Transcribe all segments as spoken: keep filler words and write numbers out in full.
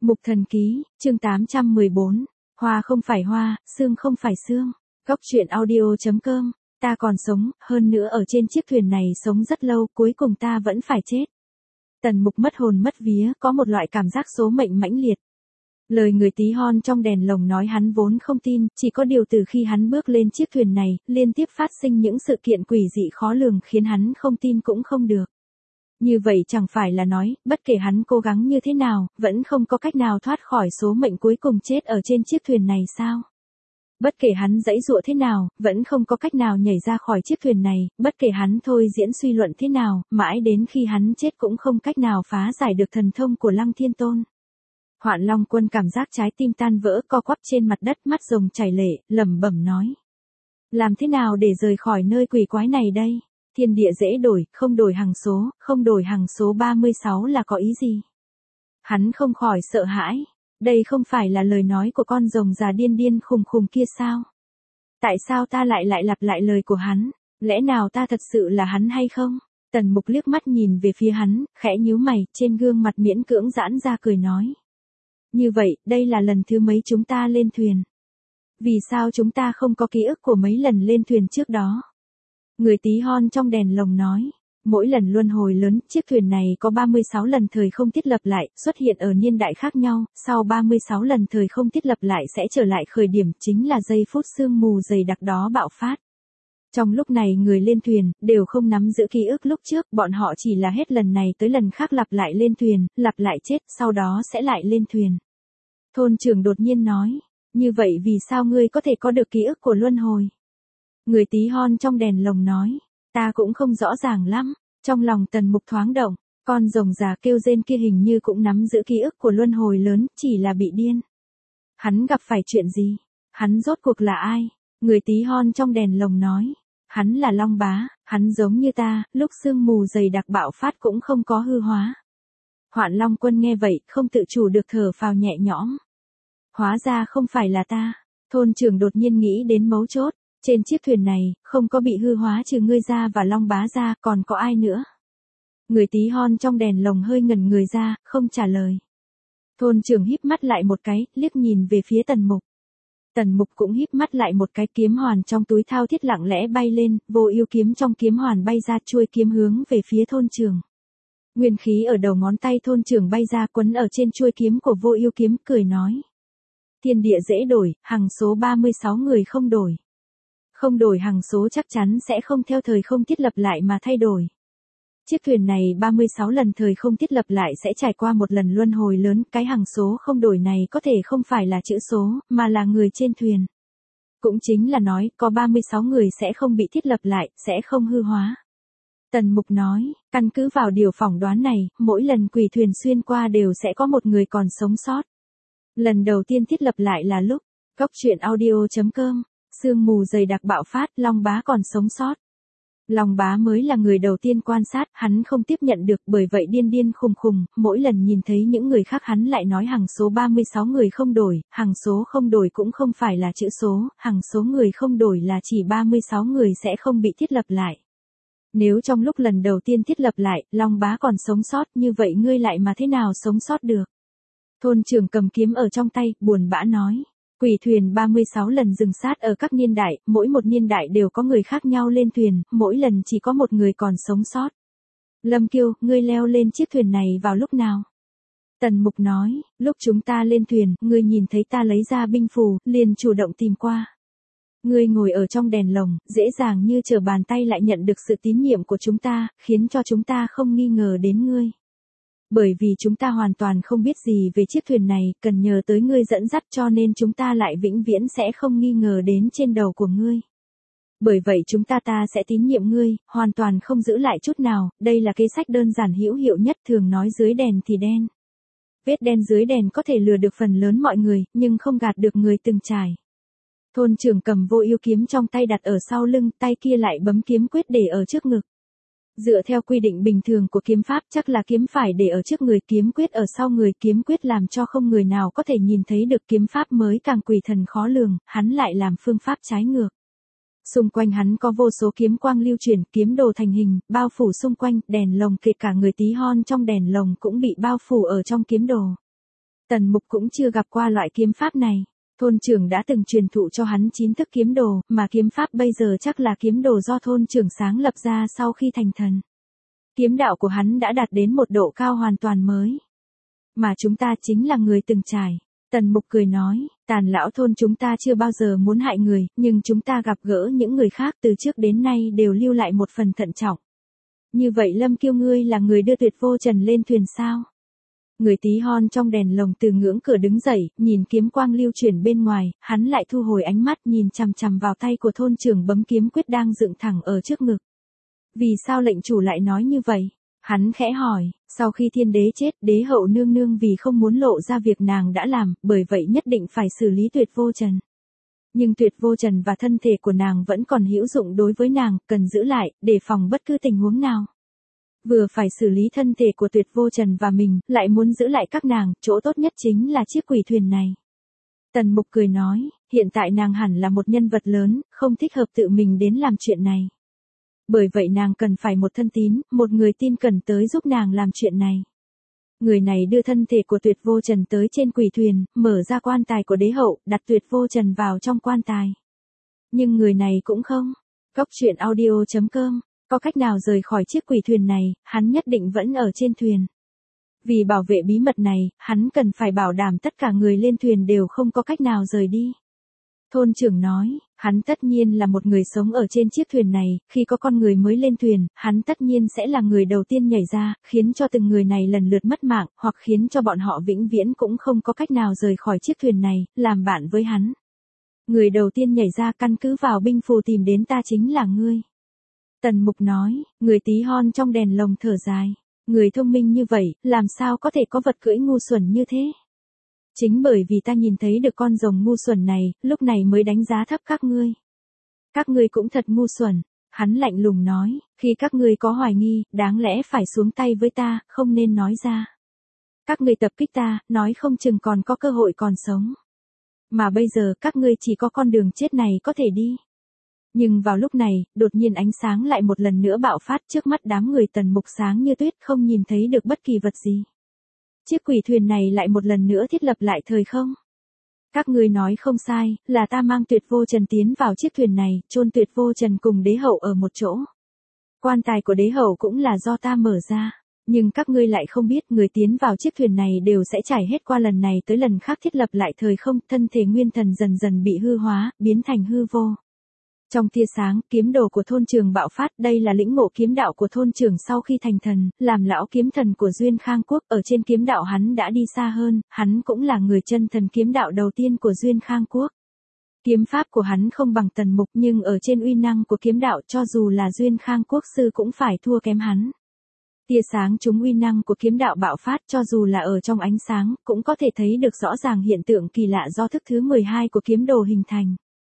Mục Thần Ký, chương tám trăm mười bốn. Hoa không phải hoa, xương không phải xương. Góc truyện audio.com. Ta còn sống, hơn nữa ở trên chiếc thuyền này sống rất lâu, cuối cùng ta vẫn phải chết. Tần Mục mất hồn mất vía, có một loại cảm giác số mệnh mãnh liệt. Lời người tí hon trong đèn lồng nói hắn vốn không tin, chỉ có điều từ khi hắn bước lên chiếc thuyền này, liên tiếp phát sinh những sự kiện quỷ dị khó lường khiến hắn không tin cũng không được. Như vậy chẳng phải là nói, bất kể hắn cố gắng như thế nào, vẫn không có cách nào thoát khỏi số mệnh cuối cùng chết ở trên chiếc thuyền này sao? Bất kể hắn giãy giụa thế nào, vẫn không có cách nào nhảy ra khỏi chiếc thuyền này, bất kể hắn thôi diễn suy luận thế nào, mãi đến khi hắn chết cũng không cách nào phá giải được thần thông của Lăng Thiên Tôn. Hoạn Long Quân cảm giác trái tim tan vỡ, co quắp trên mặt đất, mắt rồng chảy lệ, lẩm bẩm nói: làm thế nào để rời khỏi nơi quỷ quái này đây? Thiên địa dễ đổi, không đổi hằng số, không đổi hằng số ba mươi sáu là có ý gì? Hắn không khỏi sợ hãi. Đây không phải là lời nói của con rồng già điên điên khùng khùng kia sao? Tại sao ta lại lại lặp lại lời của hắn? Lẽ nào ta thật sự là hắn hay không? Tần Mục liếc mắt nhìn về phía hắn, khẽ nhíu mày, trên gương mặt miễn cưỡng giãn ra cười nói: như vậy, đây là lần thứ mấy chúng ta lên thuyền? Vì sao chúng ta không có ký ức của mấy lần lên thuyền trước đó? Người tí hon trong đèn lồng nói: mỗi lần luân hồi lớn, chiếc thuyền này có ba mươi sáu lần thời không thiết lập lại, xuất hiện ở niên đại khác nhau, sau ba mươi sáu lần thời không thiết lập lại sẽ trở lại khởi điểm, chính là giây phút sương mù dày đặc đó bạo phát. Trong lúc này người lên thuyền, đều không nắm giữ ký ức lúc trước, bọn họ chỉ là hết lần này tới lần khác lặp lại lên thuyền, lặp lại chết, sau đó sẽ lại lên thuyền. Thôn trưởng đột nhiên nói: như vậy vì sao ngươi có thể có được ký ức của luân hồi? Người tí hon trong đèn lồng nói: ta cũng không rõ ràng lắm. Trong lòng Tần Mục thoáng động, con rồng già kêu rên kia hình như cũng nắm giữ ký ức của luân hồi lớn, chỉ là bị điên. Hắn gặp phải chuyện gì? Hắn rốt cuộc là ai? Người tí hon trong đèn lồng nói: hắn là Long Bá, hắn giống như ta, lúc sương mù dày đặc bạo phát cũng không có hư hóa. Hoạn Long Quân nghe vậy, không tự chủ được thở phào nhẹ nhõm. Hóa ra không phải là ta. Thôn trưởng đột nhiên nghĩ đến mấu chốt. Trên chiếc thuyền này, không có bị hư hóa trừ ngươi ra và Long Bá ra, còn có ai nữa? Người tí hon trong đèn lồng hơi ngẩn người ra, không trả lời. Thôn trưởng híp mắt lại một cái, liếc nhìn về phía Tần Mục. Tần Mục cũng híp mắt lại một cái, kiếm hoàn trong túi thao thiết lặng lẽ bay lên, vô ưu kiếm trong kiếm hoàn bay ra, chuôi kiếm hướng về phía thôn trưởng. Nguyên khí ở đầu ngón tay thôn trưởng bay ra, quấn ở trên chuôi kiếm của vô ưu kiếm, cười nói: thiên địa dễ đổi, hằng số ba mươi sáu người không đổi. Không đổi hằng số chắc chắn sẽ không theo thời không thiết lập lại mà thay đổi. Chiếc thuyền này ba mươi sáu lần thời không thiết lập lại sẽ trải qua một lần luân hồi lớn, cái hằng số không đổi này có thể không phải là chữ số, mà là người trên thuyền. Cũng chính là nói, có ba mươi sáu người sẽ không bị thiết lập lại, sẽ không hư hóa. Tần Mục nói, căn cứ vào điều phỏng đoán này, mỗi lần quỷ thuyền xuyên qua đều sẽ có một người còn sống sót. Lần đầu tiên thiết lập lại là lúc, góc truyện audio.com. Sương mù dày đặc bạo phát, Long Bá còn sống sót. Long Bá mới là người đầu tiên quan sát, hắn không tiếp nhận được, bởi vậy điên điên khùng khùng, mỗi lần nhìn thấy những người khác hắn lại nói hằng số ba mươi sáu người không đổi, hằng số không đổi cũng không phải là chữ số, hằng số người không đổi là chỉ ba mươi sáu người sẽ không bị thiết lập lại. Nếu trong lúc lần đầu tiên thiết lập lại, Long Bá còn sống sót, như vậy ngươi lại mà thế nào sống sót được? Thôn trưởng cầm kiếm ở trong tay, buồn bã nói. Quỷ thuyền ba mươi sáu lần dừng sát ở các niên đại, mỗi một niên đại đều có người khác nhau lên thuyền, mỗi lần chỉ có một người còn sống sót. Lâm Kiêu, ngươi leo lên chiếc thuyền này vào lúc nào? Tần Mục nói, lúc chúng ta lên thuyền, ngươi nhìn thấy ta lấy ra binh phù, liền chủ động tìm qua. Ngươi ngồi ở trong đèn lồng, dễ dàng như trở bàn tay lại nhận được sự tín nhiệm của chúng ta, khiến cho chúng ta không nghi ngờ đến ngươi. Bởi vì chúng ta hoàn toàn không biết gì về chiếc thuyền này, cần nhờ tới ngươi dẫn dắt, cho nên chúng ta lại vĩnh viễn sẽ không nghi ngờ đến trên đầu của ngươi. Bởi vậy chúng ta ta sẽ tín nhiệm ngươi, hoàn toàn không giữ lại chút nào, đây là kế sách đơn giản hữu hiệu nhất, thường nói dưới đèn thì đen. Vết đen dưới đèn có thể lừa được phần lớn mọi người, nhưng không gạt được người từng trải. Thôn trưởng cầm vô ưu kiếm trong tay đặt ở sau lưng, tay kia lại bấm kiếm quyết để ở trước ngực. Dựa theo quy định bình thường của kiếm pháp, chắc là kiếm phải để ở trước người, kiếm quyết ở sau người, kiếm quyết làm cho không người nào có thể nhìn thấy được, kiếm pháp mới càng quỷ thần khó lường, hắn lại làm phương pháp trái ngược. Xung quanh hắn có vô số kiếm quang lưu chuyển, kiếm đồ thành hình, bao phủ xung quanh, đèn lồng kể cả người tí hon trong đèn lồng cũng bị bao phủ ở trong kiếm đồ. Tần Mục cũng chưa gặp qua loại kiếm pháp này. Thôn trưởng đã từng truyền thụ cho hắn chín thức kiếm đồ, mà kiếm pháp bây giờ chắc là kiếm đồ do thôn trưởng sáng lập ra sau khi thành thần. Kiếm đạo của hắn đã đạt đến một độ cao hoàn toàn mới. Mà chúng ta chính là người từng trải. Tần Mục cười nói, Tàn lão thôn chúng ta chưa bao giờ muốn hại người, nhưng chúng ta gặp gỡ những người khác từ trước đến nay đều lưu lại một phần thận trọng. Như vậy Lâm Kiêu ngươi là người đưa Tuyệt Vô Trần lên thuyền sao? Người tí hon trong đèn lồng từ ngưỡng cửa đứng dậy, nhìn kiếm quang lưu chuyển bên ngoài, hắn lại thu hồi ánh mắt nhìn chằm chằm vào tay của thôn trưởng bấm kiếm quyết đang dựng thẳng ở trước ngực. Vì sao lệnh chủ lại nói như vậy? Hắn khẽ hỏi, sau khi thiên đế chết, đế hậu nương nương vì không muốn lộ ra việc nàng đã làm, bởi vậy nhất định phải xử lý Tuyệt Vô Trần. Nhưng Tuyệt Vô Trần và thân thể của nàng vẫn còn hữu dụng đối với nàng, cần giữ lại, để phòng bất cứ tình huống nào. Vừa phải xử lý thân thể của Tuyệt Vô Trần và mình, lại muốn giữ lại các nàng, chỗ tốt nhất chính là chiếc quỷ thuyền này. Tần Mục cười nói, hiện tại nàng hẳn là một nhân vật lớn, không thích hợp tự mình đến làm chuyện này. Bởi vậy nàng cần phải một thân tín, một người tin cẩn tới giúp nàng làm chuyện này. Người này đưa thân thể của Tuyệt Vô Trần tới trên quỷ thuyền, mở ra quan tài của đế hậu, đặt Tuyệt Vô Trần vào trong quan tài. Nhưng người này cũng không. Cốc truyện audio chấm com, có cách nào rời khỏi chiếc quỷ thuyền này, hắn nhất định vẫn ở trên thuyền. Vì bảo vệ bí mật này, hắn cần phải bảo đảm tất cả người lên thuyền đều không có cách nào rời đi. Thôn trưởng nói, hắn tất nhiên là một người sống ở trên chiếc thuyền này, khi có con người mới lên thuyền, hắn tất nhiên sẽ là người đầu tiên nhảy ra, khiến cho từng người này lần lượt mất mạng, hoặc khiến cho bọn họ vĩnh viễn cũng không có cách nào rời khỏi chiếc thuyền này, làm bạn với hắn. Người đầu tiên nhảy ra căn cứ vào binh phù tìm đến ta chính là ngươi. Tần Mục nói, người tí hon trong đèn lồng thở dài. Người thông minh như vậy, làm sao có thể có vật cưỡi ngu xuẩn như thế? Chính bởi vì ta nhìn thấy được con rồng ngu xuẩn này, lúc này mới đánh giá thấp các ngươi. Các ngươi cũng thật ngu xuẩn. Hắn lạnh lùng nói, khi các ngươi có hoài nghi, đáng lẽ phải xuống tay với ta, không nên nói ra. Các ngươi tập kích ta, nói không chừng còn có cơ hội còn sống. Mà bây giờ các ngươi chỉ có con đường chết này có thể đi. Nhưng vào lúc này, đột nhiên ánh sáng lại một lần nữa bạo phát trước mắt đám người Tần Mục sáng như tuyết không nhìn thấy được bất kỳ vật gì. Chiếc quỷ thuyền này lại một lần nữa thiết lập lại thời không. Các ngươi nói không sai, là ta mang Tuyệt Vô Trần tiến vào chiếc thuyền này, chôn Tuyệt Vô Trần cùng đế hậu ở một chỗ. Quan tài của đế hậu cũng là do ta mở ra. Nhưng các ngươi lại không biết người tiến vào chiếc thuyền này đều sẽ trải hết qua lần này tới lần khác thiết lập lại thời không, thân thể nguyên thần dần dần bị hư hóa, biến thành hư vô. Trong tia sáng, kiếm đồ của thôn trường bạo phát, đây là lĩnh ngộ kiếm đạo của thôn trường sau khi thành thần, làm lão kiếm thần của Duyên Khang Quốc, ở trên kiếm đạo hắn đã đi xa hơn, hắn cũng là người chân thần kiếm đạo đầu tiên của Duyên Khang Quốc. Kiếm pháp của hắn không bằng Tần Mục nhưng ở trên uy năng của kiếm đạo cho dù là Duyên Khang Quốc sư cũng phải thua kém hắn. Tia sáng chúng uy năng của kiếm đạo bạo phát cho dù là ở trong ánh sáng, cũng có thể thấy được rõ ràng hiện tượng kỳ lạ do thức thứ mười hai của kiếm đồ hình thành.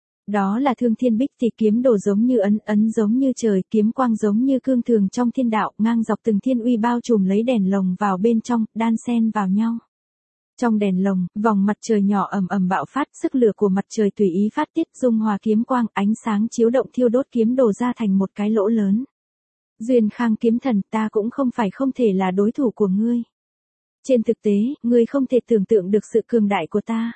Đó là Thương Thiên Bích Thì kiếm đồ giống như ấn, ấn giống như trời, kiếm quang giống như cương thường trong thiên đạo, ngang dọc từng thiên uy bao trùm lấy đèn lồng vào bên trong, đan xen vào nhau. Trong đèn lồng, vòng mặt trời nhỏ ầm ầm bạo phát, sức lửa của mặt trời tùy ý phát tiết dung hòa kiếm quang, ánh sáng chiếu động thiêu đốt kiếm đồ ra thành một cái lỗ lớn. Duyên Khang kiếm thần, ta cũng không phải không thể là đối thủ của ngươi. Trên thực tế, ngươi không thể tưởng tượng được sự cường đại của ta.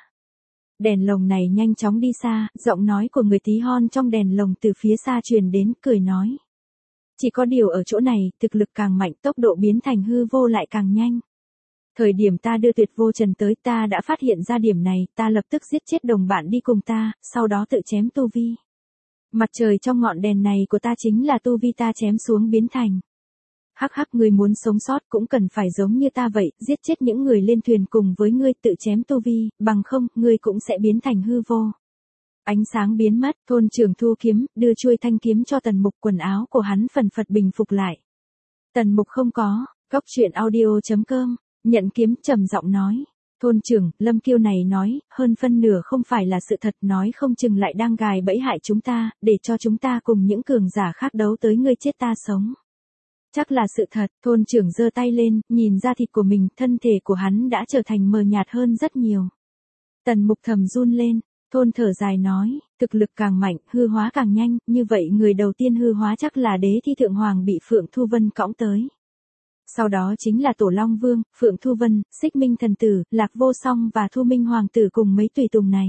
Đèn lồng này nhanh chóng đi xa, giọng nói của người tí hon trong đèn lồng từ phía xa truyền đến, cười nói. Chỉ có điều ở chỗ này, thực lực càng mạnh, tốc độ biến thành hư vô lại càng nhanh. Thời điểm ta đưa Tuyệt Vô Trần tới, ta đã phát hiện ra điểm này, ta lập tức giết chết đồng bạn đi cùng ta, sau đó tự chém tu vi. Mặt trời trong ngọn đèn này của ta chính là tu vi ta chém xuống biến thành. Hắc hắc, ngươi muốn sống sót cũng cần phải giống như ta vậy, giết chết những người lên thuyền cùng với ngươi, tự chém tu vi, bằng không, ngươi cũng sẽ biến thành hư vô. Ánh sáng biến mất, thôn trưởng thu kiếm, đưa chuôi thanh kiếm cho Tần Mục, quần áo của hắn phần phật bình phục lại. Tần Mục không có, cốc truyện audio chấm com, nhận kiếm trầm giọng nói. Thôn trưởng, Lâm Kiêu này nói, hơn phân nửa không phải là sự thật, nói không chừng lại đang gài bẫy hại chúng ta, để cho chúng ta cùng những cường giả khác đấu tới ngươi chết ta sống. Chắc là sự thật, thôn trưởng giơ tay lên, nhìn da thịt của mình, thân thể của hắn đã trở thành mờ nhạt hơn rất nhiều. Tần Mục thầm run lên, thôn thở dài nói, thực lực càng mạnh, hư hóa càng nhanh, như vậy người đầu tiên hư hóa chắc là đế thi thượng hoàng bị Phượng Thu Vân cõng tới. Sau đó chính là Tổ Long Vương, Phượng Thu Vân, Xích Minh Thần Tử, Lạc Vô Song và Thu Minh Hoàng Tử cùng mấy tùy tùng này.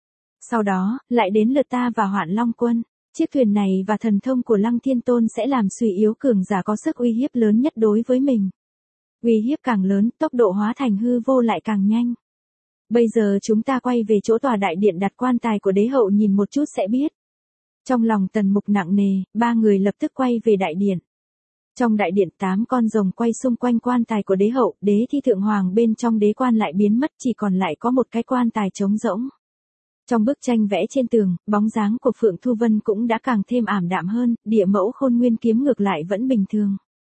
Sau đó, lại đến lượt ta và Hoạn Long Quân. Chiếc thuyền này và thần thông của Lăng Thiên Tôn sẽ làm suy yếu cường giả có sức uy hiếp lớn nhất đối với mình. Uy hiếp càng lớn, tốc độ hóa thành hư vô lại càng nhanh. Bây giờ chúng ta quay về chỗ tòa đại điện đặt quan tài của đế hậu nhìn một chút sẽ biết. Trong lòng Tần Mục nặng nề, ba người lập tức quay về đại điện. Trong đại điện tám con rồng quay xung quanh quan tài của đế hậu, đế thi thượng hoàng bên trong đế quan lại biến mất chỉ còn lại có một cái quan tài trống rỗng. Trong bức tranh vẽ trên tường, bóng dáng của Phượng Thu Vân cũng đã càng thêm ảm đạm hơn, địa mẫu khôn nguyên kiếm ngược lại vẫn bình thường.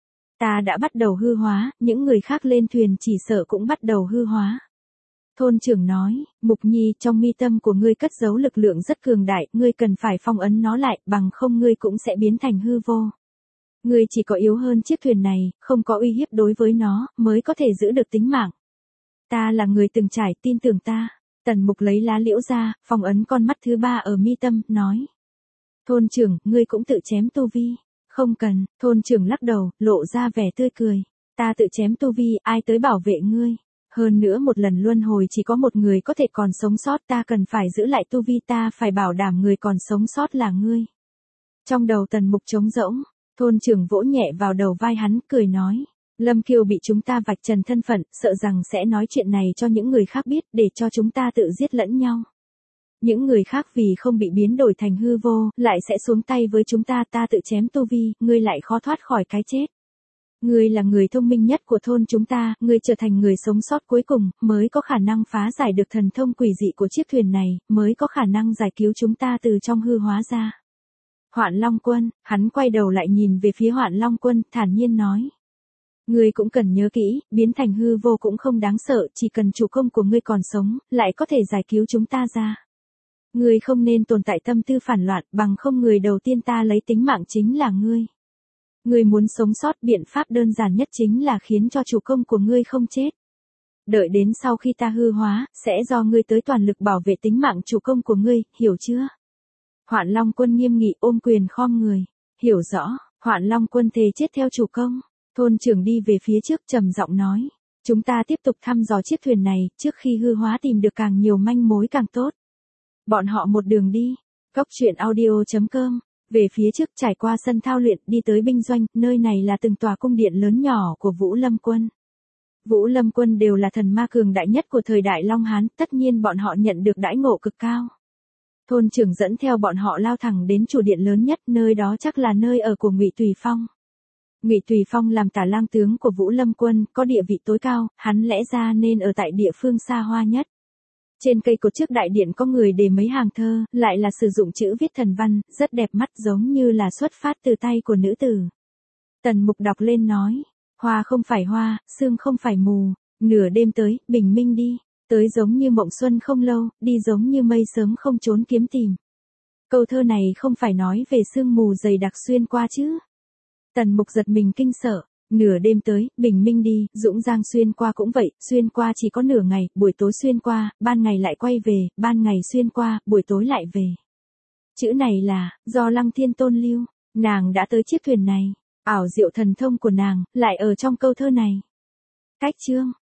Ta đã bắt đầu hư hóa, những người khác lên thuyền chỉ sợ cũng bắt đầu hư hóa. Thôn trưởng nói, Mục Nhi, trong mi tâm của ngươi cất giấu lực lượng rất cường đại, ngươi cần phải phong ấn nó lại, bằng không ngươi cũng sẽ biến thành hư vô. Ngươi chỉ có yếu hơn chiếc thuyền này, không có uy hiếp đối với nó, mới có thể giữ được tính mạng. Ta là người từng trải, tin tưởng ta. Tần Mục lấy lá liễu ra, phong ấn con mắt thứ ba ở mi tâm, nói. Thôn trưởng, ngươi cũng tự chém tu vi. Không cần, thôn trưởng lắc đầu, lộ ra vẻ tươi cười. Ta tự chém tu vi, ai tới bảo vệ ngươi. Hơn nữa một lần luân hồi chỉ có một người có thể còn sống sót, ta cần phải giữ lại tu vi, ta phải bảo đảm người còn sống sót là ngươi. Trong đầu Tần Mục trống rỗng, thôn trưởng vỗ nhẹ vào đầu vai hắn, cười nói. Lâm Kiều bị chúng ta vạch trần thân phận, sợ rằng sẽ nói chuyện này cho những người khác biết để cho chúng ta tự giết lẫn nhau. Những người khác vì không bị biến đổi thành hư vô, lại sẽ xuống tay với chúng ta, ta tự chém tu vi, ngươi lại khó thoát khỏi cái chết. Ngươi là người thông minh nhất của thôn chúng ta, ngươi trở thành người sống sót cuối cùng, mới có khả năng phá giải được thần thông quỷ dị của chiếc thuyền này, mới có khả năng giải cứu chúng ta từ trong hư hóa ra. Hoạn Long Quân, hắn quay đầu lại nhìn về phía Hoạn Long Quân, thản nhiên nói. Ngươi cũng cần nhớ kỹ, biến thành hư vô cũng không đáng sợ, chỉ cần chủ công của ngươi còn sống, lại có thể giải cứu chúng ta ra. Ngươi không nên tồn tại tâm tư phản loạn, bằng không người đầu tiên ta lấy tính mạng chính là ngươi. Ngươi muốn sống sót, biện pháp đơn giản nhất chính là khiến cho chủ công của ngươi không chết. Đợi đến sau khi ta hư hóa, sẽ do ngươi tới toàn lực bảo vệ tính mạng chủ công của ngươi, hiểu chưa? Hoạn Long Quân nghiêm nghị ôm quyền khom người. Hiểu rõ, Hoạn Long Quân thề chết theo chủ công. Thôn trưởng đi về phía trước trầm giọng nói. Chúng ta tiếp tục thăm dò chiếc thuyền này, trước khi hư hóa tìm được càng nhiều manh mối càng tốt. Bọn họ một đường đi. Góc truyện audio chấm com. Về phía trước trải qua sân thao luyện đi tới binh doanh, nơi này là từng tòa cung điện lớn nhỏ của Vũ Lâm Quân. Vũ Lâm Quân đều là thần ma cường đại nhất của thời đại Long Hán, tất nhiên bọn họ nhận được đãi ngộ cực cao. Thôn trưởng dẫn theo bọn họ lao thẳng đến chủ điện lớn nhất, nơi đó chắc là nơi ở của Ngụy Tùy Phong. Ngụy Tùy Phong làm tả lang tướng của Vũ Lâm Quân, có địa vị tối cao, hắn lẽ ra nên ở tại địa phương xa hoa nhất. Trên cây cột trước đại điện có người để mấy hàng thơ, lại là sử dụng chữ viết thần văn, rất đẹp mắt giống như là xuất phát từ tay của nữ tử. Tần Mục đọc lên nói, hoa không phải hoa, sương không phải mù, nửa đêm tới, bình minh đi, tới giống như mộng xuân không lâu, đi giống như mây sớm không trốn kiếm tìm. Câu thơ này không phải nói về sương mù dày đặc xuyên qua chứ. Tần Mục giật mình kinh sợ. Nửa đêm tới, bình minh đi, Dũng Giang xuyên qua cũng vậy, xuyên qua chỉ có nửa ngày, buổi tối xuyên qua, ban ngày lại quay về, ban ngày xuyên qua, buổi tối lại về. Chữ này là, do Lăng Thiên Tôn lưu, nàng đã tới chiếc thuyền này, ảo diệu thần thông của nàng, lại ở trong câu thơ này. Cách chương.